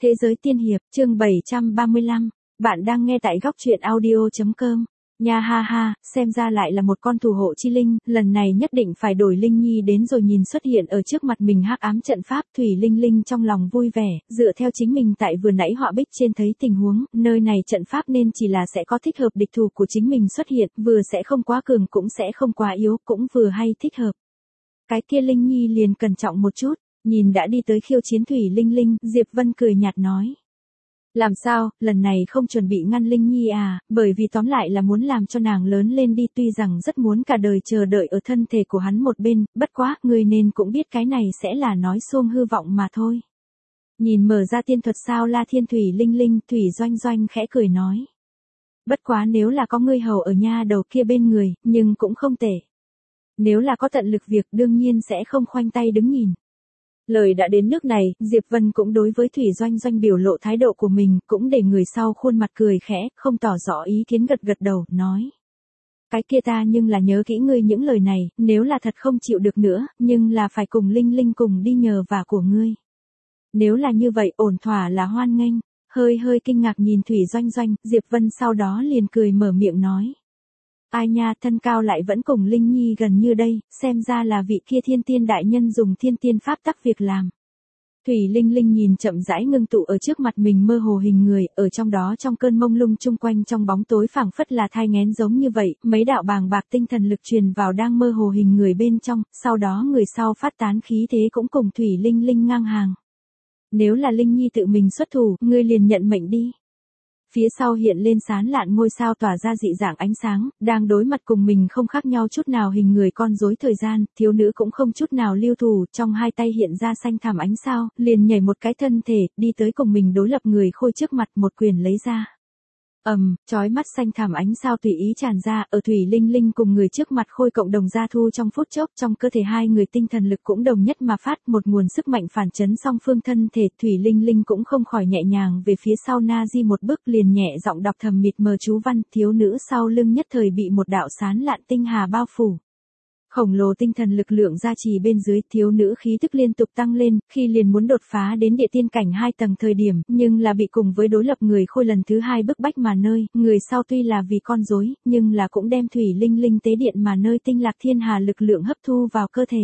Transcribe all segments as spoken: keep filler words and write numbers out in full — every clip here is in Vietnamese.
Thế giới tiên hiệp, chương bảy trăm ba mươi lăm, bạn đang nghe tại góc truyện audio chấm com. Nha ha ha, xem ra lại là một con thủ hộ chi linh, lần này nhất định phải đổi Linh Nhi đến rồi. Nhìn xuất hiện ở trước mặt mình hắc ám trận pháp, Thủy Linh Linh trong lòng vui vẻ, dựa theo chính mình tại vừa nãy họa bích trên thấy tình huống, nơi này trận pháp nên chỉ là sẽ có thích hợp địch thủ của chính mình xuất hiện, vừa sẽ không quá cường cũng sẽ không quá yếu, cũng vừa hay thích hợp. Cái kia Linh Nhi liền cẩn trọng một chút, nhìn đã đi tới khiêu chiến Thủy Linh Linh, Diệp Vân cười nhạt nói. Làm sao, lần này không chuẩn bị ngăn Linh Nhi à, bởi vì tóm lại là muốn làm cho nàng lớn lên đi, tuy rằng rất muốn cả đời chờ đợi ở thân thể của hắn một bên, bất quá, người nên cũng biết cái này sẽ là nói xuông hư vọng mà thôi. Nhìn mở ra tiên thuật sao La Thiên Thủy Linh Linh, Thủy Doanh Doanh khẽ cười nói. Bất quá nếu là có ngươi hầu ở nha đầu kia bên người, nhưng cũng không tệ. Nếu là có tận lực việc đương nhiên sẽ không khoanh tay đứng nhìn. Lời đã đến nước này, Diệp Vân cũng đối với Thủy Doanh Doanh biểu lộ thái độ của mình, cũng để người sau khuôn mặt cười khẽ, không tỏ rõ ý kiến gật gật đầu, nói. Cái kia ta nhưng là nhớ kỹ ngươi những lời này, nếu là thật không chịu được nữa, nhưng là phải cùng Linh Linh cùng đi nhờ vả của ngươi. Nếu là như vậy ổn thỏa là hoan nghênh, hơi hơi kinh ngạc nhìn Thủy Doanh Doanh, Diệp Vân sau đó liền cười mở miệng nói. Ai nha, thân cao lại vẫn cùng Linh Nhi gần như đây, xem ra là vị kia thiên tiên đại nhân dùng thiên tiên pháp tắc việc làm. Thủy Linh Linh nhìn chậm rãi ngưng tụ ở trước mặt mình mơ hồ hình người, ở trong đó trong cơn mông lung chung quanh trong bóng tối phảng phất là thai nghén giống như vậy, mấy đạo bàng bạc tinh thần lực truyền vào đang mơ hồ hình người bên trong, sau đó người sau phát tán khí thế cũng cùng Thủy Linh Linh ngang hàng. Nếu là Linh Nhi tự mình xuất thủ, ngươi liền nhận mệnh đi. Phía sau hiện lên sán lạn ngôi sao tỏa ra dị dạng ánh sáng, đang đối mặt cùng mình không khác nhau chút nào hình người con rối thời gian, thiếu nữ cũng không chút nào lưu thủ, trong hai tay hiện ra xanh thẳm ánh sao, liền nhảy một cái thân thể, đi tới cùng mình đối lập người khôi trước mặt một quyền lấy ra. ầm, um, chói mắt xanh thẳm ánh sao tùy ý tràn ra, ở Thủy Linh Linh cùng người trước mặt khôi cộng đồng gia thu trong phút chốc, trong cơ thể hai người tinh thần lực cũng đồng nhất mà phát, một nguồn sức mạnh phản chấn song phương thân thể, Thủy Linh Linh cũng không khỏi nhẹ nhàng về phía sau na di một bước, liền nhẹ giọng đọc thầm mịt mờ chú văn, thiếu nữ sau lưng nhất thời bị một đạo sán lạn tinh hà bao phủ. Khổng lồ tinh thần lực lượng gia trì bên dưới, thiếu nữ khí tức liên tục tăng lên, khi liền muốn đột phá đến địa tiên cảnh hai tầng thời điểm, nhưng là bị cùng với đối lập người khôi lần thứ hai bức bách mà nơi, người sau tuy là vì con rối, nhưng là cũng đem Thủy Linh Linh tế điện mà nơi tinh lạc thiên hà lực lượng hấp thu vào cơ thể.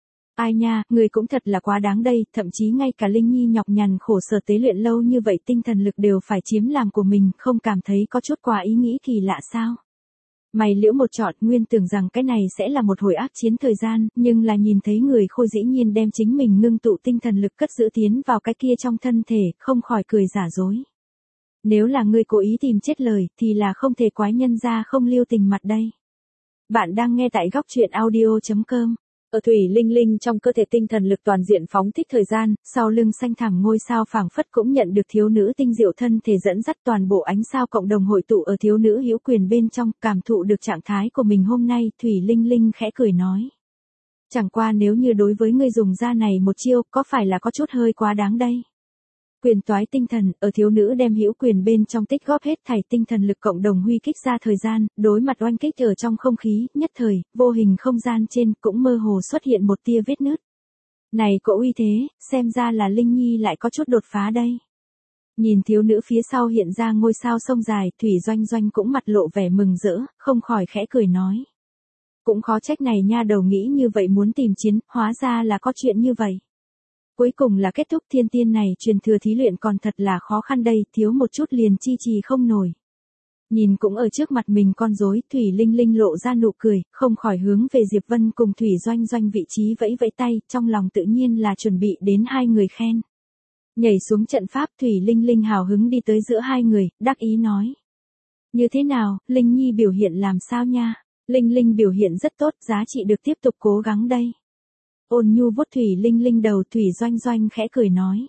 Ai nha, người cũng thật là quá đáng đây, thậm chí ngay cả Linh Nhi nhọc nhằn khổ sở tế luyện lâu như vậy tinh thần lực đều phải chiếm làm của mình, không cảm thấy có chút quá ý nghĩ kỳ lạ sao? Mày liễu một trọn, nguyên tưởng rằng cái này sẽ là một hồi ác chiến thời gian, nhưng là nhìn thấy người khôi dĩ nhiên đem chính mình ngưng tụ tinh thần lực cất giữ tiến vào cái kia trong thân thể, không khỏi cười giả dối. Nếu là ngươi cố ý tìm chết lời, thì là không thể quái nhân ra không lưu tình mặt đây. Bạn đang nghe tại góc truyện audio chấm com. Ở Thủy Linh Linh trong cơ thể tinh thần lực toàn diện phóng thích thời gian, sau lưng xanh thẳm ngôi sao phảng phất cũng nhận được thiếu nữ tinh diệu thân thể dẫn dắt, toàn bộ ánh sao cộng đồng hội tụ ở thiếu nữ hữu quyền bên trong, cảm thụ được trạng thái của mình hôm nay, Thủy Linh Linh khẽ cười nói. Chẳng qua nếu như đối với ngươi dùng ra này một chiêu, có phải là có chút hơi quá đáng đây? Quyền toái tinh thần, ở thiếu nữ đem hữu quyền bên trong tích góp hết thảy tinh thần lực cộng đồng huy kích ra thời gian, đối mặt oanh kích ở trong không khí, nhất thời, vô hình không gian trên cũng mơ hồ xuất hiện một tia vết nứt. Này cỗ uy thế, xem ra là Linh Nhi lại có chút đột phá đây. Nhìn thiếu nữ phía sau hiện ra ngôi sao sông dài, Thủy Doanh Doanh cũng mặt lộ vẻ mừng rỡ, không khỏi khẽ cười nói. Cũng khó trách này nha đầu nghĩ như vậy muốn tìm chiến, hóa ra là có chuyện như vậy. Cuối cùng là kết thúc, thiên tiên này truyền thừa thí luyện còn thật là khó khăn đây, thiếu một chút liền chi trì không nổi. Nhìn cũng ở trước mặt mình con rối, Thủy Linh Linh lộ ra nụ cười, không khỏi hướng về Diệp Vân cùng Thủy Doanh Doanh vị trí vẫy vẫy tay, trong lòng tự nhiên là chuẩn bị đến hai người khen. Nhảy xuống trận pháp, Thủy Linh Linh hào hứng đi tới giữa hai người, đắc ý nói. Như thế nào, Linh Nhi biểu hiện làm sao nha? Linh Linh biểu hiện rất tốt, giá trị được tiếp tục cố gắng đây. Ôn nhu vuốt Thủy Linh Linh đầu, Thủy Doanh Doanh khẽ cười nói.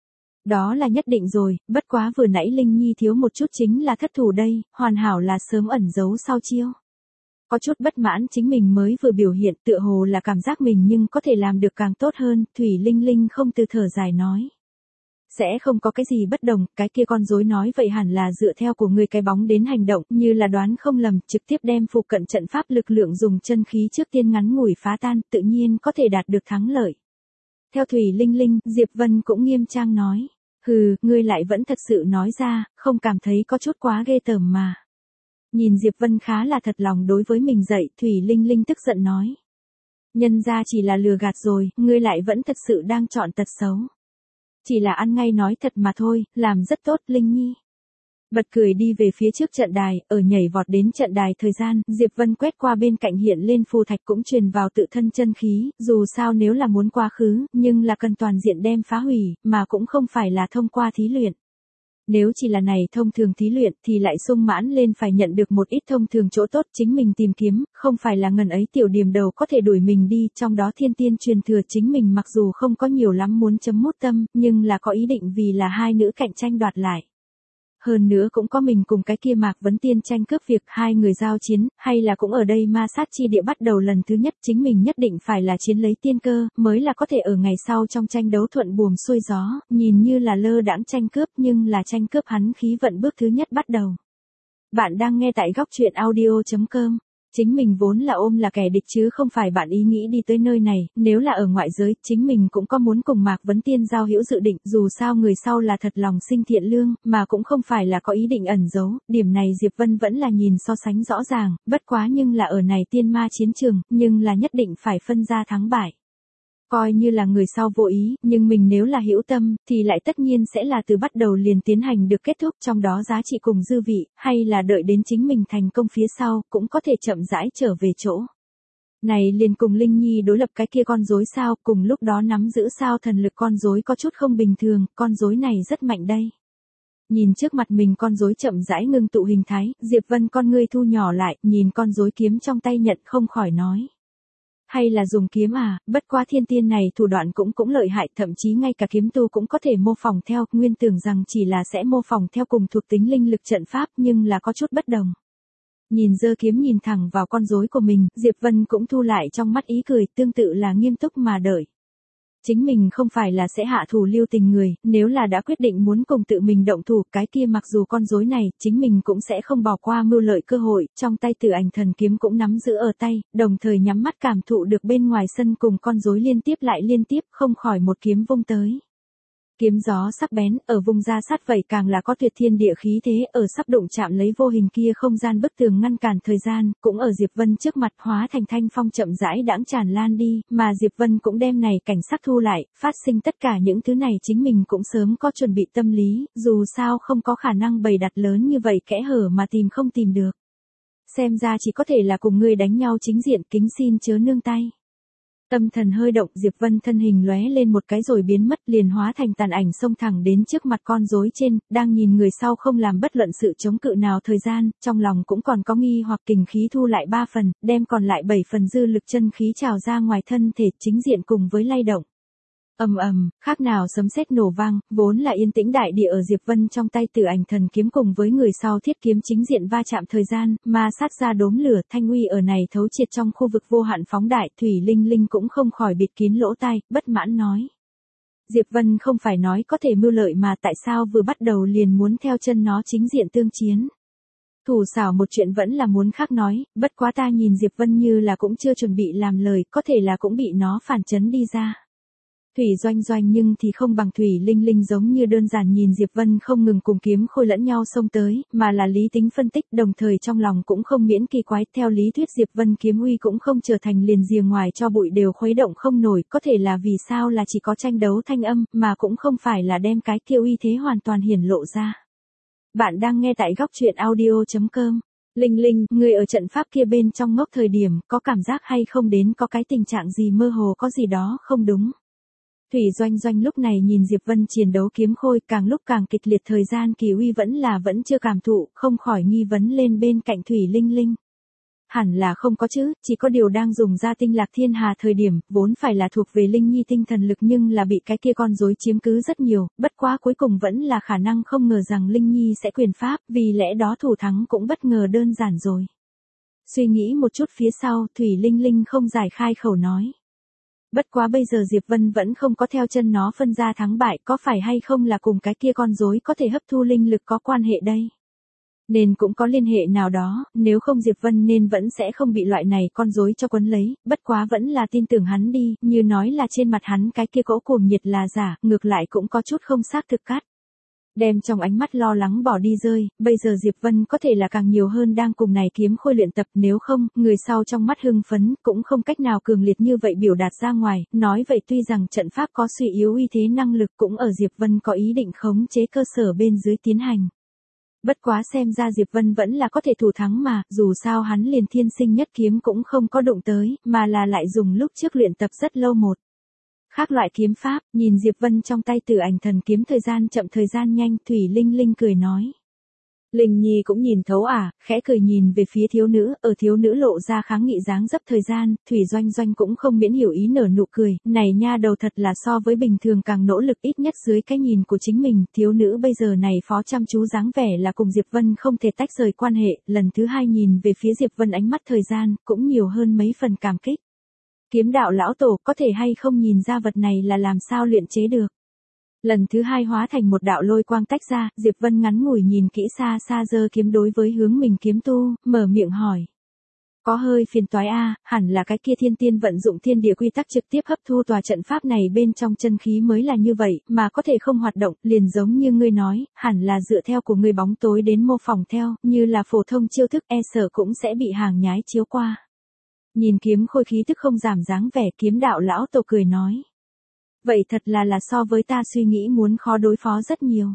Đó là nhất định rồi, bất quá vừa nãy Linh Nhi thiếu một chút chính là thất thủ đây, hoàn hảo là sớm ẩn giấu sau chiêu. Có chút bất mãn chính mình mới vừa biểu hiện, tựa hồ là cảm giác mình nhưng có thể làm được càng tốt hơn, Thủy Linh Linh không từ thở dài nói. Sẽ không có cái gì bất đồng, cái kia con rối nói vậy hẳn là dựa theo của người cái bóng đến hành động, như là đoán không lầm, trực tiếp đem phụ cận trận pháp lực lượng dùng chân khí trước tiên ngắn ngủi phá tan, tự nhiên có thể đạt được thắng lợi. Theo Thủy Linh Linh, Diệp Vân cũng nghiêm trang nói. Hừ, ngươi lại vẫn thật sự nói ra, không cảm thấy có chút quá ghê tởm mà. Nhìn Diệp Vân khá là thật lòng đối với mình dậy, Thủy Linh Linh tức giận nói. Nhân ra chỉ là lừa gạt rồi, ngươi lại vẫn thật sự đang chọn tật xấu. Chỉ là ăn ngay nói thật mà thôi, làm rất tốt Linh Nhi. Bật cười đi về phía trước trận đài, ở nhảy vọt đến trận đài thời gian, Diệp Vân quét qua bên cạnh hiện lên phù thạch cũng truyền vào tự thân chân khí, dù sao nếu là muốn quá khứ, nhưng là cần toàn diện đem phá hủy, mà cũng không phải là thông qua thí luyện. Nếu chỉ là này thông thường thí luyện thì lại sung mãn lên phải nhận được một ít thông thường chỗ tốt chính mình tìm kiếm, không phải là ngần ấy tiểu điểm đầu có thể đuổi mình đi, trong đó thiên tiên truyền thừa chính mình mặc dù không có nhiều lắm muốn chấm mút tâm, nhưng là có ý định vì là hai nữ cạnh tranh đoạt lại. Hơn nữa cũng có mình cùng cái kia Mạc Vấn Tiên tranh cướp việc hai người giao chiến, hay là cũng ở đây ma sát chi địa bắt đầu lần thứ nhất chính mình nhất định phải là chiến lấy tiên cơ, mới là có thể ở ngày sau trong tranh đấu thuận buồm xuôi gió, nhìn như là lơ đãng tranh cướp nhưng là tranh cướp hắn khí vận bước thứ nhất bắt đầu. Bạn đang nghe tại góc truyện audio chấm com. Chính mình vốn là ôm là kẻ địch chứ không phải bạn ý nghĩ đi tới nơi này, nếu là ở ngoại giới, chính mình cũng có muốn cùng Mạc Vấn Tiên giao hữu dự định, dù sao người sau là thật lòng sinh thiện lương, mà cũng không phải là có ý định ẩn giấu, điểm này Diệp Vân vẫn là nhìn so sánh rõ ràng, bất quá nhưng là ở này tiên ma chiến trường, nhưng là nhất định phải phân ra thắng bại. Coi như là người sau vô ý, nhưng mình nếu là hữu tâm, thì lại tất nhiên sẽ là từ bắt đầu liền tiến hành được kết thúc trong đó giá trị cùng dư vị, hay là đợi đến chính mình thành công phía sau, cũng có thể chậm rãi trở về chỗ. Này liền cùng Linh Nhi đối lập cái kia con rối sao, cùng lúc đó nắm giữ sao thần lực con rối có chút không bình thường, con rối này rất mạnh đây. Nhìn trước mặt mình con rối chậm rãi ngưng tụ hình thái, Diệp Vân con ngươi thu nhỏ lại, nhìn con rối kiếm trong tay nhận không khỏi nói. Hay là dùng kiếm à, bất quá thiên tiên này thủ đoạn cũng cũng lợi hại, thậm chí ngay cả kiếm tu cũng có thể mô phỏng theo, nguyên tưởng rằng chỉ là sẽ mô phỏng theo cùng thuộc tính linh lực trận pháp nhưng là có chút bất đồng. Nhìn giơ kiếm nhìn thẳng vào con rối của mình, Diệp Vân cũng thu lại trong mắt ý cười, tương tự là nghiêm túc mà đợi. Chính mình không phải là sẽ hạ thủ lưu tình người, nếu là đã quyết định muốn cùng tự mình động thủ, cái kia mặc dù con rối này, chính mình cũng sẽ không bỏ qua mưu lợi cơ hội, trong tay Tử Ảnh Thần Kiếm cũng nắm giữ ở tay, đồng thời nhắm mắt cảm thụ được bên ngoài sân cùng con rối liên tiếp lại liên tiếp, không khỏi một kiếm vung tới. Kiếm gió sắc bén, ở vùng ra sát vậy càng là có tuyệt thiên địa khí thế, ở sắp đụng chạm lấy vô hình kia không gian bức tường ngăn cản thời gian, cũng ở Diệp Vân trước mặt hóa thành thanh phong chậm rãi đãng tràn lan đi, mà Diệp Vân cũng đem này cảnh sắc thu lại, phát sinh tất cả những thứ này chính mình cũng sớm có chuẩn bị tâm lý, dù sao không có khả năng bày đặt lớn như vậy kẽ hở mà tìm không tìm được. Xem ra chỉ có thể là cùng ngươi đánh nhau chính diện, kính xin chớ nương tay. Tâm thần hơi động, Diệp Vân thân hình lóe lên một cái rồi biến mất, liền hóa thành tàn ảnh xông thẳng đến trước mặt con rối trên, đang nhìn người sau không làm bất luận sự chống cự nào thời gian, trong lòng cũng còn có nghi hoặc kình khí thu lại ba phần, đem còn lại bảy phần dư lực chân khí trào ra ngoài thân thể, chính diện cùng với lay động. Ầm ầm, khác nào sấm sét nổ vang, vốn là yên tĩnh đại địa ở Diệp Vân trong tay Tử Ảnh Thần Kiếm cùng với người sau thiết kiếm chính diện va chạm thời gian, ma sát ra đốm lửa, thanh uy ở này thấu triệt trong khu vực vô hạn phóng đại, Thủy Linh Linh cũng không khỏi bịt kín lỗ tai, bất mãn nói. Diệp Vân không phải nói có thể mưu lợi mà tại sao vừa bắt đầu liền muốn theo chân nó chính diện tương chiến. Thủ xảo một chuyện vẫn là muốn khác nói, bất quá ta nhìn Diệp Vân như là cũng chưa chuẩn bị làm lời, có thể là cũng bị nó phản chấn đi ra. Thủy Doanh Doanh nhưng thì không bằng Thủy Linh Linh giống như đơn giản nhìn Diệp Vân không ngừng cùng kiếm khôi lẫn nhau xông tới, mà là lý tính phân tích, đồng thời trong lòng cũng không miễn kỳ quái, theo lý thuyết Diệp Vân kiếm uy cũng không trở thành liền rìa ngoài cho bụi đều khuấy động không nổi, có thể là vì sao là chỉ có tranh đấu thanh âm, mà cũng không phải là đem cái kia uy thế hoàn toàn hiển lộ ra. Bạn đang nghe tại góc truyện audio chấm com. Linh Linh, người ở trận pháp kia bên trong ngốc thời điểm, có cảm giác hay không đến có cái tình trạng gì mơ hồ có gì đó không đúng. Thủy Doanh Doanh lúc này nhìn Diệp Vân chiến đấu kiếm khôi càng lúc càng kịch liệt thời gian kỳ uy vẫn là vẫn chưa cảm thụ, không khỏi nghi vấn lên bên cạnh Thủy Linh Linh. Hẳn là không có chứ, chỉ có điều đang dùng ra tinh lạc thiên hà thời điểm, vốn phải là thuộc về Linh Nhi tinh thần lực nhưng là bị cái kia con rối chiếm cứ rất nhiều, bất quá cuối cùng vẫn là khả năng không ngờ rằng Linh Nhi sẽ quyền pháp, vì lẽ đó thủ thắng cũng bất ngờ đơn giản rồi. Suy nghĩ một chút phía sau, Thủy Linh Linh không giải khai khẩu nói. Bất quá bây giờ Diệp Vân vẫn không có theo chân nó phân ra thắng bại, có phải hay không là cùng cái kia con rối có thể hấp thu linh lực có quan hệ đây? Nên cũng có liên hệ nào đó, nếu không Diệp Vân nên vẫn sẽ không bị loại này con rối cho quấn lấy, bất quá vẫn là tin tưởng hắn đi, như nói là trên mặt hắn cái kia cỗ cuồng nhiệt là giả, ngược lại cũng có chút không xác thực cát. Đem trong ánh mắt lo lắng bỏ đi rơi, bây giờ Diệp Vân có thể là càng nhiều hơn đang cùng này kiếm khôi luyện tập, nếu không, người sau trong mắt hưng phấn, cũng không cách nào cường liệt như vậy biểu đạt ra ngoài, nói vậy tuy rằng trận pháp có suy yếu uy thế năng lực cũng ở Diệp Vân có ý định khống chế cơ sở bên dưới tiến hành. Bất quá xem ra Diệp Vân vẫn là có thể thủ thắng mà, dù sao hắn liền thiên sinh nhất kiếm cũng không có đụng tới, mà là lại dùng lúc trước luyện tập rất lâu một khác loại kiếm pháp, nhìn Diệp Vân trong tay Tử Ảnh Thần kiếm thời gian chậm thời gian nhanh, Thủy Linh Linh cười nói. Linh Nhi cũng nhìn thấu à, khẽ cười nhìn về phía thiếu nữ, ở thiếu nữ lộ ra kháng nghị dáng dấp thời gian, Thủy Doanh Doanh cũng không miễn hiểu ý nở nụ cười, này nha đầu thật là so với bình thường càng nỗ lực, ít nhất dưới cái nhìn của chính mình, thiếu nữ bây giờ này phó chăm chú dáng vẻ là cùng Diệp Vân không thể tách rời quan hệ, lần thứ hai nhìn về phía Diệp Vân ánh mắt thời gian, cũng nhiều hơn mấy phần cảm kích. Kiếm đạo lão tổ có thể hay không nhìn ra vật này là làm sao luyện chế được. Lần thứ hai hóa thành một đạo lôi quang tách ra, Diệp Vân ngắn ngủi nhìn kỹ xa xa giơ kiếm đối với hướng mình kiếm tu, mở miệng hỏi. Có hơi phiền toái a, hẳn là cái kia thiên tiên vận dụng thiên địa quy tắc trực tiếp hấp thu tòa trận pháp này bên trong chân khí mới là như vậy, mà có thể không hoạt động, liền giống như ngươi nói, hẳn là dựa theo của ngươi bóng tối đến mô phỏng theo, như là phổ thông chiêu thức e sợ cũng sẽ bị hàng nhái chiếu qua. Nhìn kiếm khôi khí tức không giảm dáng vẻ, kiếm đạo lão tổ cười nói. Vậy thật là là so với ta suy nghĩ muốn khó đối phó rất nhiều.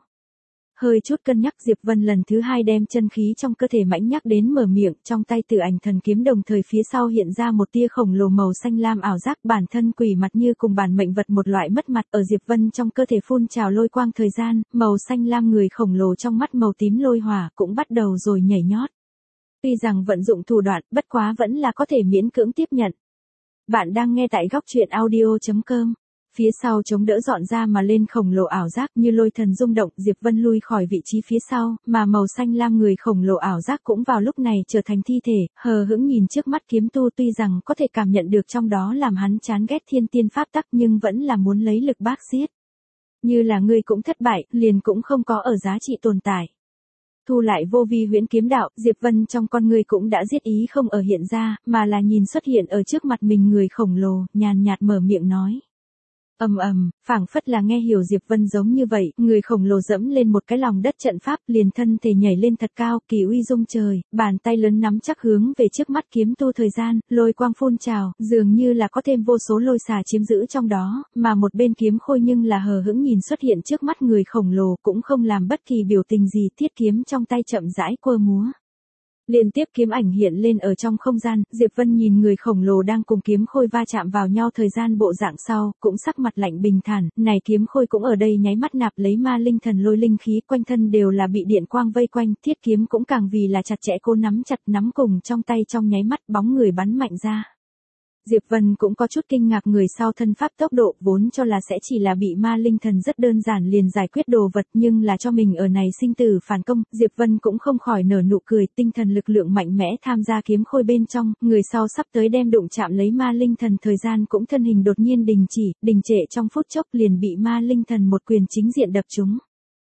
Hơi chút cân nhắc Diệp Vân lần thứ hai đem chân khí trong cơ thể mãnh nhắc đến mở miệng, trong tay Tử Ảnh Thần kiếm đồng thời phía sau hiện ra một tia khổng lồ màu xanh lam ảo giác, bản thân quỷ mặt như cùng bản mệnh vật một loại mất mặt, ở Diệp Vân trong cơ thể phun trào lôi quang thời gian, màu xanh lam người khổng lồ trong mắt màu tím lôi hỏa cũng bắt đầu rồi nhảy nhót. Tuy rằng vận dụng thủ đoạn, bất quá vẫn là có thể miễn cưỡng tiếp nhận. Bạn đang nghe tại góc truyện audio chấm com. Phía sau chống đỡ dọn ra mà lên khổng lồ ảo giác như lôi thần rung động, Diệp Vân lui khỏi vị trí phía sau, mà màu xanh lam người khổng lồ ảo giác cũng vào lúc này trở thành thi thể, hờ hững nhìn trước mắt kiếm tu, tuy rằng có thể cảm nhận được trong đó làm hắn chán ghét thiên tiên pháp tắc nhưng vẫn là muốn lấy lực bác xiết. Như là ngươi cũng thất bại, liền cũng không có ở giá trị tồn tại. Thu lại vô vi huyễn kiếm đạo, Diệp Vân trong con người cũng đã giết ý không ở hiện ra, mà là nhìn xuất hiện ở trước mặt mình người khổng lồ, nhàn nhạt mở miệng nói. Ầm ầm, phảng phất là nghe hiểu Diệp Vân giống như vậy, người khổng lồ dẫm lên một cái lòng đất trận pháp, liền thân thể nhảy lên thật cao, kỳ uy rung trời, bàn tay lớn nắm chắc hướng về trước mắt kiếm tu thời gian, lôi quang phun trào, dường như là có thêm vô số lôi xà chiếm giữ trong đó, mà một bên kiếm khôi nhưng là hờ hững nhìn xuất hiện trước mắt người khổng lồ, cũng không làm bất kỳ biểu tình gì, thiết kiếm trong tay chậm rãi quơ múa. Liên tiếp kiếm ảnh hiện lên ở trong không gian, Diệp Vân nhìn người khổng lồ đang cùng kiếm khôi va chạm vào nhau thời gian bộ dạng sau, cũng sắc mặt lạnh bình thản, này kiếm khôi cũng ở đây nháy mắt nạp lấy ma linh thần lôi linh khí, quanh thân đều là bị điện quang vây quanh, thiết kiếm cũng càng vì là chặt chẽ cô nắm chặt nắm cùng trong tay, trong nháy mắt bóng người bắn mạnh ra. Diệp Vân cũng có chút kinh ngạc người sau thân pháp tốc độ, vốn cho là sẽ chỉ là bị ma linh thần rất đơn giản liền giải quyết đồ vật, nhưng là cho mình ở này sinh tử phản công, Diệp Vân cũng không khỏi nở nụ cười, tinh thần lực lượng mạnh mẽ tham gia kiếm khôi bên trong, người sau sắp tới đem đụng chạm lấy ma linh thần thời gian cũng thân hình đột nhiên đình chỉ, đình trệ trong phút chốc liền bị ma linh thần một quyền chính diện đập trúng.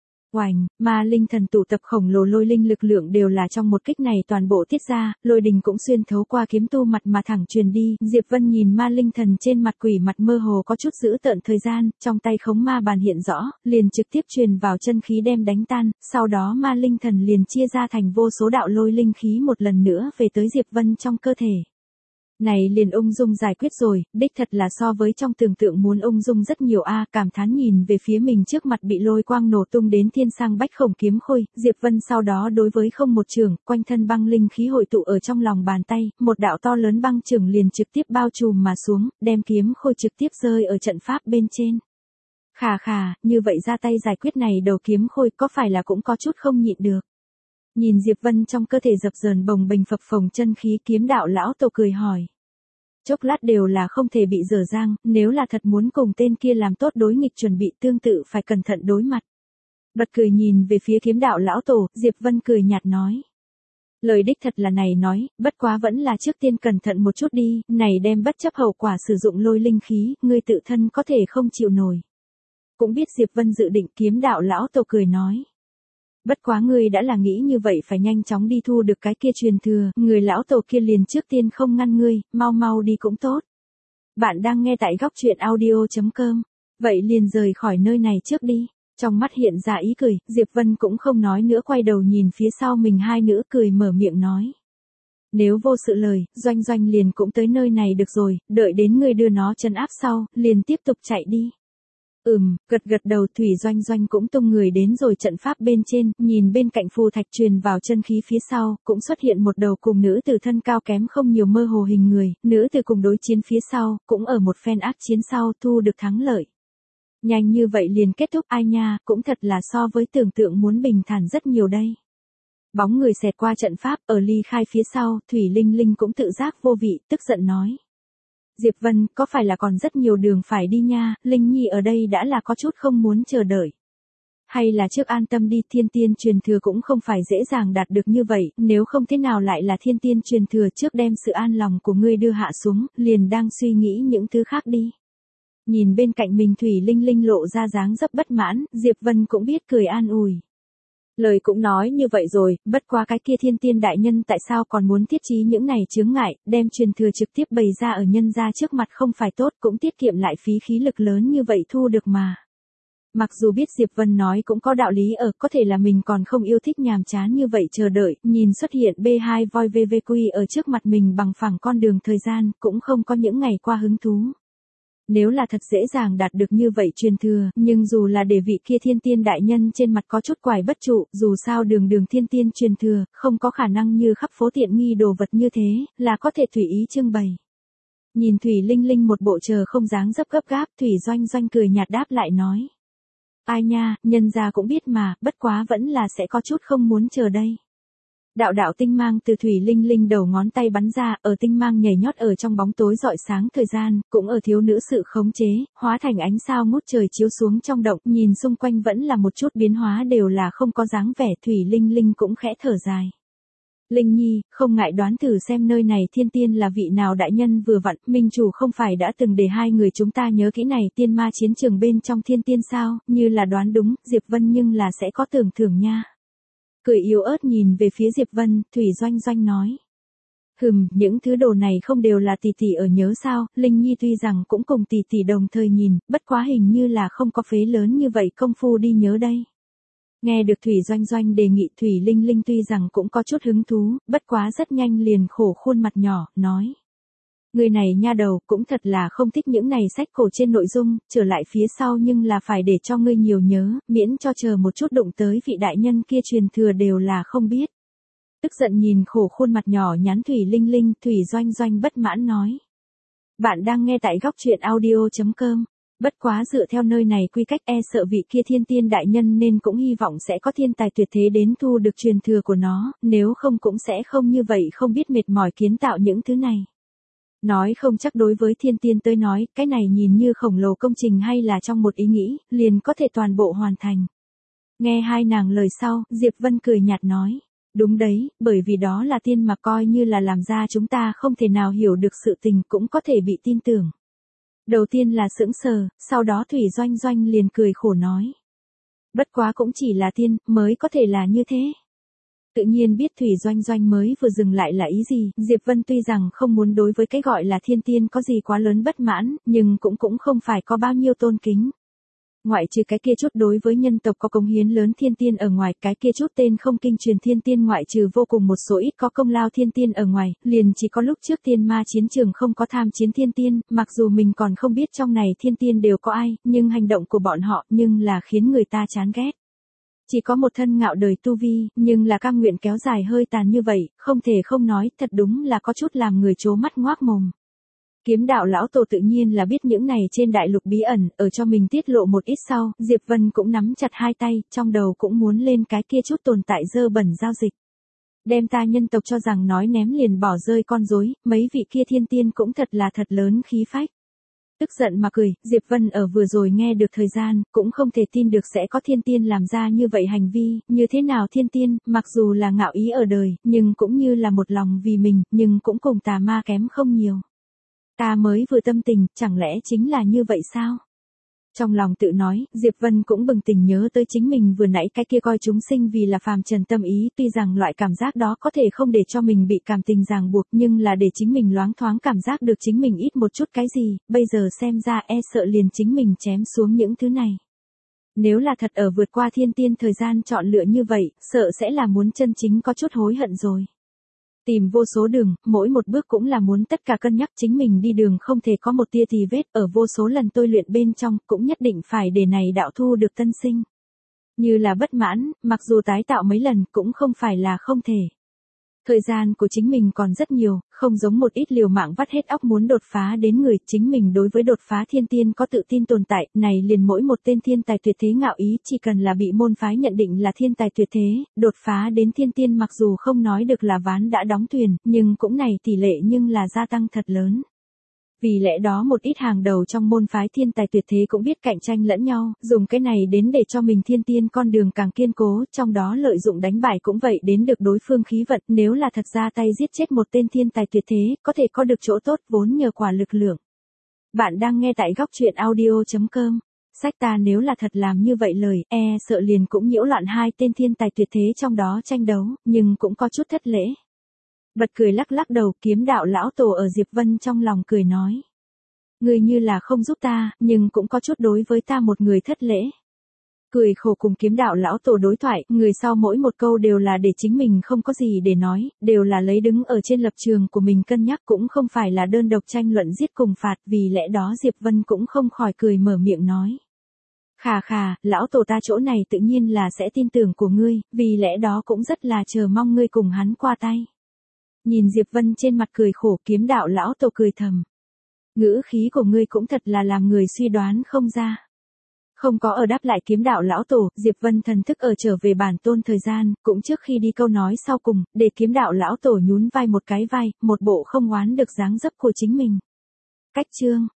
Oành, ma linh thần tụ tập khổng lồ lôi linh lực lượng đều là trong một kích này toàn bộ tiết ra, lôi đình cũng xuyên thấu qua kiếm tu mặt mà thẳng truyền đi, Diệp Vân nhìn ma linh thần trên mặt quỷ mặt mơ hồ có chút giữ tợn thời gian, trong tay khống ma bàn hiện rõ, liền trực tiếp truyền vào chân khí đem đánh tan, sau đó ma linh thần liền chia ra thành vô số đạo lôi linh khí một lần nữa về tới Diệp Vân trong cơ thể. Này liền ung dung giải quyết rồi, đích thật là so với trong tưởng tượng muốn ung dung rất nhiều a, cảm thán nhìn về phía mình trước mặt bị lôi quang nổ tung đến thiên sang bách khổng kiếm khôi, Diệp Vân sau đó đối với không một trường, quanh thân băng linh khí hội tụ ở trong lòng bàn tay, một đạo to lớn băng trường liền trực tiếp bao trùm mà xuống, đem kiếm khôi trực tiếp rơi ở trận pháp bên trên. Khà khà, như vậy ra tay giải quyết này đầu kiếm khôi có phải là cũng có chút không nhịn được. Nhìn Diệp Vân trong cơ thể dập dờn bồng bềnh phập phồng chân khí, kiếm đạo lão tổ cười hỏi. Chốc lát đều là không thể bị dở dang, nếu là thật muốn cùng tên kia làm tốt đối nghịch chuẩn bị tương tự phải cẩn thận đối mặt. Bật cười nhìn về phía kiếm đạo lão tổ, Diệp Vân cười nhạt nói. Lời đích thật là này nói, bất quá vẫn là trước tiên cẩn thận một chút đi, này đem bất chấp hậu quả sử dụng lôi linh khí, ngươi tự thân có thể không chịu nổi. Cũng biết Diệp Vân dự định, kiếm đạo lão tổ cười nói. Bất quá ngươi đã là nghĩ như vậy phải nhanh chóng đi thu được cái kia truyền thừa, người lão tổ kia liền trước tiên không ngăn ngươi, mau mau đi cũng tốt. Bạn đang nghe tại góc truyện audio chấm com, vậy liền rời khỏi nơi này trước đi. Trong mắt hiện ra ý cười, Diệp Vân cũng không nói nữa quay đầu nhìn phía sau mình hai nữ cười mở miệng nói. Nếu vô sự lời, Doanh Doanh liền cũng tới nơi này được rồi, đợi đến ngươi đưa nó trấn áp sau, liền tiếp tục chạy đi. Ừm, gật gật đầu Thủy Doanh Doanh cũng tung người đến rồi trận pháp bên trên, nhìn bên cạnh phù thạch truyền vào chân khí phía sau, cũng xuất hiện một đầu cùng nữ tử thân cao kém không nhiều mơ hồ hình người, nữ tử cùng đối chiến phía sau, cũng ở một phen ác chiến sau thu được thắng lợi. Nhanh như vậy liền kết thúc ai nha, cũng thật là so với tưởng tượng muốn bình thản rất nhiều đây. Bóng người xẹt qua trận pháp, ở ly khai phía sau, Thủy Linh Linh cũng tự giác vô vị, tức giận nói. Diệp Vân, có phải là còn rất nhiều đường phải đi nha, Linh Nhi ở đây đã là có chút không muốn chờ đợi. Hay là trước an tâm đi, thiên tiên truyền thừa cũng không phải dễ dàng đạt được như vậy, nếu không thế nào lại là thiên tiên truyền thừa trước đem sự an lòng của ngươi đưa hạ xuống, liền đang suy nghĩ những thứ khác đi. Nhìn bên cạnh mình Thủy Linh Linh lộ ra dáng dấp bất mãn, Diệp Vân cũng biết cười an ủi. Lời cũng nói như vậy rồi, bất quá cái kia thiên tiên đại nhân tại sao còn muốn thiết trí những này chướng ngại, đem truyền thừa trực tiếp bày ra ở nhân gia trước mặt không phải tốt, cũng tiết kiệm lại phí khí lực lớn như vậy thu được mà. Mặc dù biết Diệp Vân nói cũng có đạo lý ở, có thể là mình còn không yêu thích nhàm chán như vậy chờ đợi, nhìn xuất hiện bê hai voi vê vê quy ở trước mặt mình bằng phẳng con đường thời gian, cũng không có những ngày qua hứng thú. Nếu là thật dễ dàng đạt được như vậy truyền thừa, nhưng dù là để vị kia thiên tiên đại nhân trên mặt có chút quải bất trụ, dù sao đường đường thiên tiên truyền thừa, không có khả năng như khắp phố tiện nghi đồ vật như thế, là có thể tùy ý trưng bày. Nhìn Thủy Linh Linh một bộ chờ không dáng dấp gấp gáp, Thủy Doanh Doanh cười nhạt đáp lại nói. Ai nha, nhân gia cũng biết mà, bất quá vẫn là sẽ có chút không muốn chờ đây. Đạo đạo tinh mang từ Thủy Linh Linh đầu ngón tay bắn ra, ở tinh mang nhảy nhót ở trong bóng tối rọi sáng thời gian, cũng ở thiếu nữ sự khống chế, hóa thành ánh sao ngút trời chiếu xuống trong động, nhìn xung quanh vẫn là một chút biến hóa đều là không có dáng vẻ, Thủy Linh Linh cũng khẽ thở dài. Linh Nhi, không ngại đoán thử xem nơi này thiên tiên là vị nào đại nhân vừa vặn, minh chủ không phải đã từng để hai người chúng ta nhớ kỹ này tiên ma chiến trường bên trong thiên tiên sao, như là đoán đúng, Diệp Vân nhưng là sẽ có tưởng thưởng nha. Cười yếu ớt nhìn về phía Diệp Vân, Thủy Doanh Doanh nói. Hừm, những thứ đồ này không đều là tỷ tỷ ở nhớ sao, Linh Nhi tuy rằng cũng cùng tỷ tỷ đồng thời nhìn, bất quá hình như là không có phế lớn như vậy công phu đi nhớ đây. Nghe được Thủy Doanh Doanh đề nghị Thủy Linh Linh tuy rằng cũng có chút hứng thú, bất quá rất nhanh liền khổ khuôn mặt nhỏ, nói. Người này nha đầu cũng thật là không thích những này sách cổ trên nội dung, trở lại phía sau nhưng là phải để cho ngươi nhiều nhớ, miễn cho chờ một chút đụng tới vị đại nhân kia truyền thừa đều là không biết. Tức giận nhìn khổ khuôn mặt nhỏ nhắn Thủy Linh Linh, Thủy Doanh Doanh bất mãn nói. Bạn đang nghe tại góc truyện audio chấm com. Bất quá dựa theo nơi này quy cách e sợ vị kia thiên tiên đại nhân nên cũng hy vọng sẽ có thiên tài tuyệt thế đến thu được truyền thừa của nó, nếu không cũng sẽ không như vậy không biết mệt mỏi kiến tạo những thứ này. Nói không chắc đối với thiên tiên tới nói, cái này nhìn như khổng lồ công trình hay là trong một ý nghĩ, liền có thể toàn bộ hoàn thành. Nghe hai nàng lời sau, Diệp Vân cười nhạt nói. Đúng đấy, bởi vì đó là tiên mà coi như là làm ra chúng ta không thể nào hiểu được sự tình cũng có thể bị tin tưởng. Đầu tiên là sững sờ, sau đó Thủy Doanh Doanh liền cười khổ nói. Bất quá cũng chỉ là tiên, mới có thể là như thế. Tự nhiên biết Thủy Doanh Doanh mới vừa dừng lại là ý gì, Diệp Vân tuy rằng không muốn đối với cái gọi là thiên tiên có gì quá lớn bất mãn, nhưng cũng cũng không phải có bao nhiêu tôn kính. Ngoại trừ cái kia chút đối với nhân tộc có công hiến lớn thiên tiên ở ngoài, cái kia chút tên không kinh truyền thiên tiên ngoại trừ vô cùng một số ít có công lao thiên tiên ở ngoài, liền chỉ có lúc trước tiên ma chiến trường không có tham chiến thiên tiên, mặc dù mình còn không biết trong này thiên tiên đều có ai, nhưng hành động của bọn họ nhưng là khiến người ta chán ghét. Chỉ có một thân ngạo đời tu vi, nhưng là cam nguyện kéo dài hơi tàn như vậy, không thể không nói, thật đúng là có chút làm người trố mắt ngoác mồm. Kiếm đạo lão tổ tự nhiên là biết những này trên đại lục bí ẩn, ở cho mình tiết lộ một ít sau, Diệp Vân cũng nắm chặt hai tay, trong đầu cũng muốn lên cái kia chút tồn tại dơ bẩn giao dịch. Đem ta nhân tộc cho rằng nói ném liền bỏ rơi con rối, mấy vị kia thiên tiên cũng thật là thật lớn khí phách. Tức giận mà cười, Diệp Vân ở vừa rồi nghe được thời gian, cũng không thể tin được sẽ có thiên tiên làm ra như vậy hành vi, như thế nào thiên tiên, mặc dù là ngạo ý ở đời, nhưng cũng như là một lòng vì mình, nhưng cũng cùng tà ma kém không nhiều. Ta mới vừa tâm tình, chẳng lẽ chính là như vậy sao? Trong lòng tự nói, Diệp Vân cũng bừng tỉnh nhớ tới chính mình vừa nãy cái kia coi chúng sinh vì là phàm trần tâm ý, tuy rằng loại cảm giác đó có thể không để cho mình bị cảm tình ràng buộc, nhưng là để chính mình loáng thoáng cảm giác được chính mình ít một chút cái gì, bây giờ xem ra e sợ liền chính mình chém xuống những thứ này. Nếu là thật ở vượt qua thiên tiên thời gian chọn lựa như vậy, sợ sẽ là muốn chân chính có chút hối hận rồi. Tìm vô số đường, mỗi một bước cũng là muốn tất cả cân nhắc chính mình đi đường không thể có một tia tì vết, ở vô số lần tôi luyện bên trong, cũng nhất định phải để này đạo thu được tân sinh. Như là bất mãn, mặc dù tái tạo mấy lần cũng không phải là không thể. Thời gian của chính mình còn rất nhiều, không giống một ít liều mạng vắt hết óc muốn đột phá đến người, chính mình đối với đột phá thiên tiên có tự tin tồn tại, này liền mỗi một tên thiên tài tuyệt thế ngạo ý, chỉ cần là bị môn phái nhận định là thiên tài tuyệt thế, đột phá đến thiên tiên mặc dù không nói được là ván đã đóng thuyền, nhưng cũng này tỷ lệ nhưng là gia tăng thật lớn. Vì lẽ đó một ít hàng đầu trong môn phái thiên tài tuyệt thế cũng biết cạnh tranh lẫn nhau, dùng cái này đến để cho mình thiên tiên con đường càng kiên cố, trong đó lợi dụng đánh bại cũng vậy đến được đối phương khí vận, nếu là thật ra tay giết chết một tên thiên tài tuyệt thế, có thể có được chỗ tốt vốn nhờ quả lực lượng. Bạn đang nghe tại góc truyện audio chấm com. Sách ta nếu là thật làm như vậy lời, e sợ liền cũng nhiễu loạn hai tên thiên tài tuyệt thế trong đó tranh đấu, nhưng cũng có chút thất lễ. Bật cười lắc lắc đầu, Kiếm đạo lão tổ ở Diệp Vân trong lòng cười nói. Ngươi như là không giúp ta, nhưng cũng có chút đối với ta một người thất lễ. Cười khổ cùng Kiếm đạo lão tổ đối thoại, người sau mỗi một câu đều là để chính mình không có gì để nói, đều là lấy đứng ở trên lập trường của mình cân nhắc, cũng không phải là đơn độc tranh luận giết cùng phạt, vì lẽ đó Diệp Vân cũng không khỏi cười mở miệng nói. Khà khà, lão tổ ta chỗ này tự nhiên là sẽ tin tưởng của ngươi, vì lẽ đó cũng rất là chờ mong ngươi cùng hắn qua tay. Nhìn Diệp Vân trên mặt cười khổ, Kiếm đạo lão tổ cười thầm. Ngữ khí của ngươi cũng thật là làm người suy đoán không ra. Không có ở đáp lại Kiếm đạo lão tổ, Diệp Vân thần thức ở trở về bản tôn thời gian, cũng trước khi đi câu nói sau cùng, để Kiếm đạo lão tổ nhún vai một cái vai, một bộ không oán được dáng dấp của chính mình. Cách chương